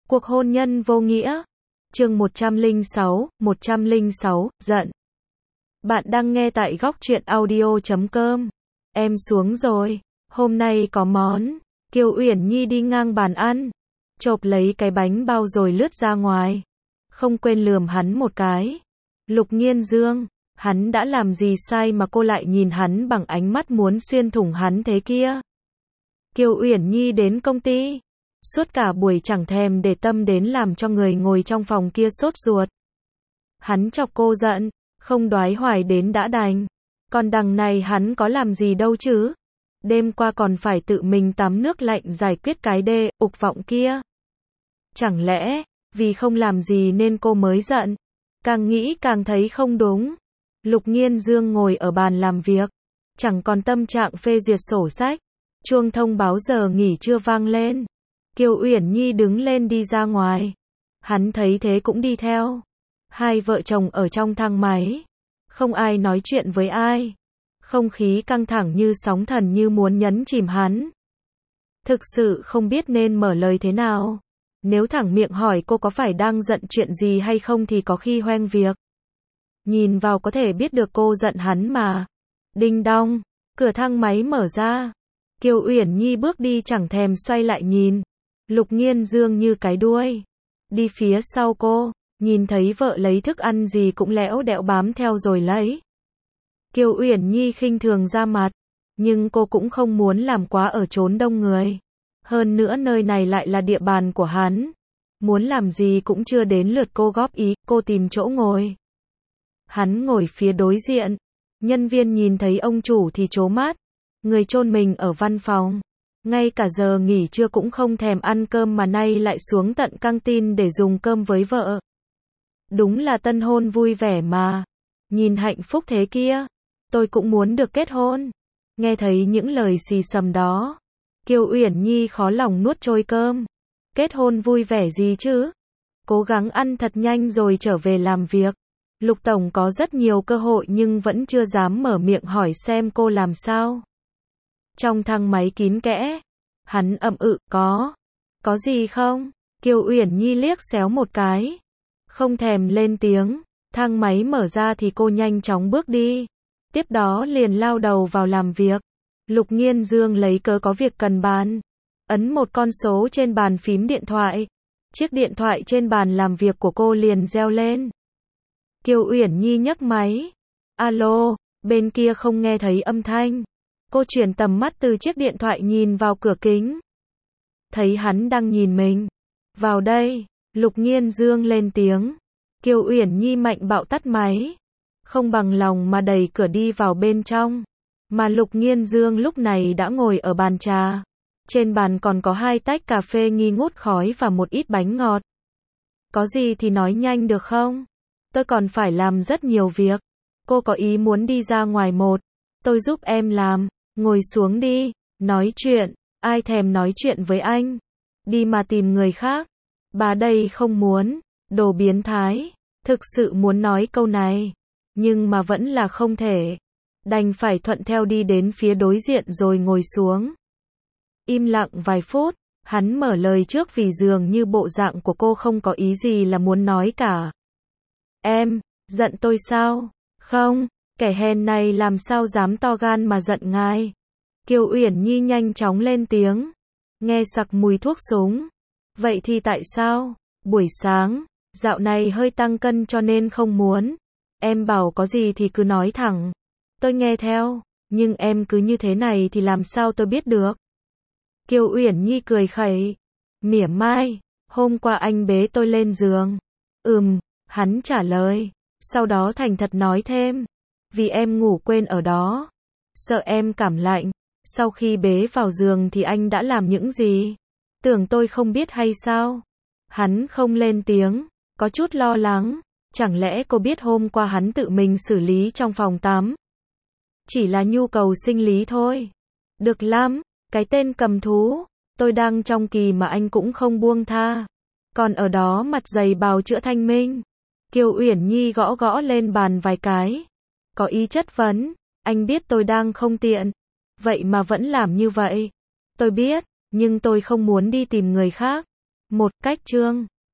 Cuộc hôn nhân vô nghĩa. Chương 106, giận. Bạn đang nghe tại góc truyện audio.com. Em xuống rồi, hôm nay có món. Kiều Uyển Nhi đi ngang bàn ăn, chộp lấy cái bánh bao rồi lướt ra ngoài. Không quên lườm hắn một cái. Lục Nghiên Dương, hắn đã làm gì sai mà cô lại nhìn hắn bằng ánh mắt muốn xuyên thủng hắn thế kia? Kiều Uyển Nhi đến công ty, suốt cả buổi chẳng thèm để tâm đến làm cho người ngồi trong phòng kia sốt ruột. Hắn chọc cô giận, không đoái hoài đến đã đành. Còn đằng này hắn có làm gì đâu chứ? Đêm qua còn phải tự mình tắm nước lạnh giải quyết cái đê ục vọng kia. Chẳng lẽ, vì không làm gì nên cô mới giận? Càng nghĩ càng thấy không đúng. Lục Nghiên Dương ngồi ở bàn làm việc, chẳng còn tâm trạng phê duyệt sổ sách. Chuông thông báo giờ nghỉ trưa vang lên. Kiều Uyển Nhi đứng lên đi ra ngoài. Hắn thấy thế cũng đi theo. Hai vợ chồng ở trong thang máy. Không ai nói chuyện với ai. Không khí căng thẳng như sóng thần như muốn nhấn chìm hắn. Thực sự không biết nên mở lời thế nào. Nếu thẳng miệng hỏi cô có phải đang giận chuyện gì hay không thì có khi hoeng việc. Nhìn vào có thể biết được cô giận hắn mà. Đinh đong, cửa thang máy mở ra. Kiều Uyển Nhi bước đi chẳng thèm xoay lại nhìn. Lục Nghiên Dương như cái đuôi đi phía sau cô, nhìn thấy vợ lấy thức ăn gì cũng lẽo đẽo bám theo rồi lấy. Kiều Uyển Nhi khinh thường ra mặt, nhưng cô cũng không muốn làm quá ở chốn đông người. Hơn nữa nơi này lại là địa bàn của hắn. Muốn làm gì cũng chưa đến lượt cô góp ý, cô tìm chỗ ngồi. Hắn ngồi phía đối diện. Nhân viên nhìn thấy ông chủ thì trố mắt. Người chôn mình ở văn phòng. Ngay cả giờ nghỉ trưa cũng không thèm ăn cơm mà nay lại xuống tận căng tin để dùng cơm với vợ. Đúng là tân hôn vui vẻ mà. Nhìn hạnh phúc thế kia. Tôi cũng muốn được kết hôn. Nghe thấy những lời xì xầm đó. Kiều Uyển Nhi khó lòng nuốt trôi cơm. Kết hôn vui vẻ gì chứ? Cố gắng ăn thật nhanh rồi trở về làm việc. Lục Tổng có rất nhiều cơ hội nhưng vẫn chưa dám mở miệng hỏi xem cô làm sao. Trong thang máy kín kẽ, hắn ậm có gì không? Kiều Uyển Nhi liếc xéo một cái, không thèm lên tiếng. Thang máy mở ra thì cô nhanh chóng bước đi, tiếp đó liền lao đầu vào làm việc. Lục Nghiên Dương lấy cớ có việc cần bàn, ấn một con số trên bàn phím điện thoại. Chiếc điện thoại trên bàn làm việc của cô liền reo lên. Kiều Uyển Nhi nhấc máy. Alo, bên kia không nghe thấy âm thanh. Cô chuyển tầm mắt từ chiếc điện thoại nhìn vào cửa kính. Thấy hắn đang nhìn mình. Vào đây, Lục Nghiên Dương lên tiếng. Kiều Uyển Nhi mạnh bạo tắt máy. Không bằng lòng mà đẩy cửa đi vào bên trong. Mà Lục Nghiên Dương lúc này đã ngồi ở bàn trà. Trên bàn còn có 2 tách cà phê nghi ngút khói và một ít bánh ngọt. Có gì thì nói nhanh được không? Tôi còn phải làm rất nhiều việc. Cô có ý muốn đi ra ngoài một. Tôi giúp em làm. Ngồi xuống đi, nói chuyện. Ai thèm nói chuyện với anh? Đi mà tìm người khác. Bà đây không muốn. Đồ biến thái. Thực sự muốn nói câu này. Nhưng mà vẫn là không thể. Đành phải thuận theo đi đến phía đối diện rồi ngồi xuống. Im lặng vài phút. Hắn mở lời trước vì dường như bộ dạng của cô không có ý gì là muốn nói cả. Em, giận tôi sao? Không, kẻ hèn này làm sao dám to gan mà giận ngài? Kiều Uyển Nhi nhanh chóng lên tiếng. Nghe sặc mùi thuốc súng. Vậy thì tại sao? Buổi sáng, dạo này hơi tăng cân cho nên không muốn. Em bảo có gì thì cứ nói thẳng. Tôi nghe theo, nhưng em cứ như thế này thì làm sao tôi biết được? Kiều Uyển Nhi cười khẩy, mỉa mai. Hôm qua anh bế tôi lên giường. Hắn trả lời. Sau đó thành thật nói thêm. Vì em ngủ quên ở đó. Sợ em cảm lạnh. Sau khi bế vào giường thì anh đã làm những gì? Tưởng tôi không biết hay sao? Hắn không lên tiếng, có chút lo lắng. Chẳng lẽ cô biết hôm qua hắn tự mình xử lý trong phòng tắm? Chỉ là nhu cầu sinh lý thôi. Được lắm, cái tên cầm thú. Tôi đang trong kỳ mà anh cũng không buông tha. Còn ở đó mặt dày bào chữa thanh minh. Kiều Uyển Nhi gõ gõ lên bàn vài cái. Có ý chất vấn. Anh biết tôi đang không tiện. Vậy mà vẫn làm như vậy. Tôi biết, nhưng tôi không muốn đi tìm người khác. Một cách chương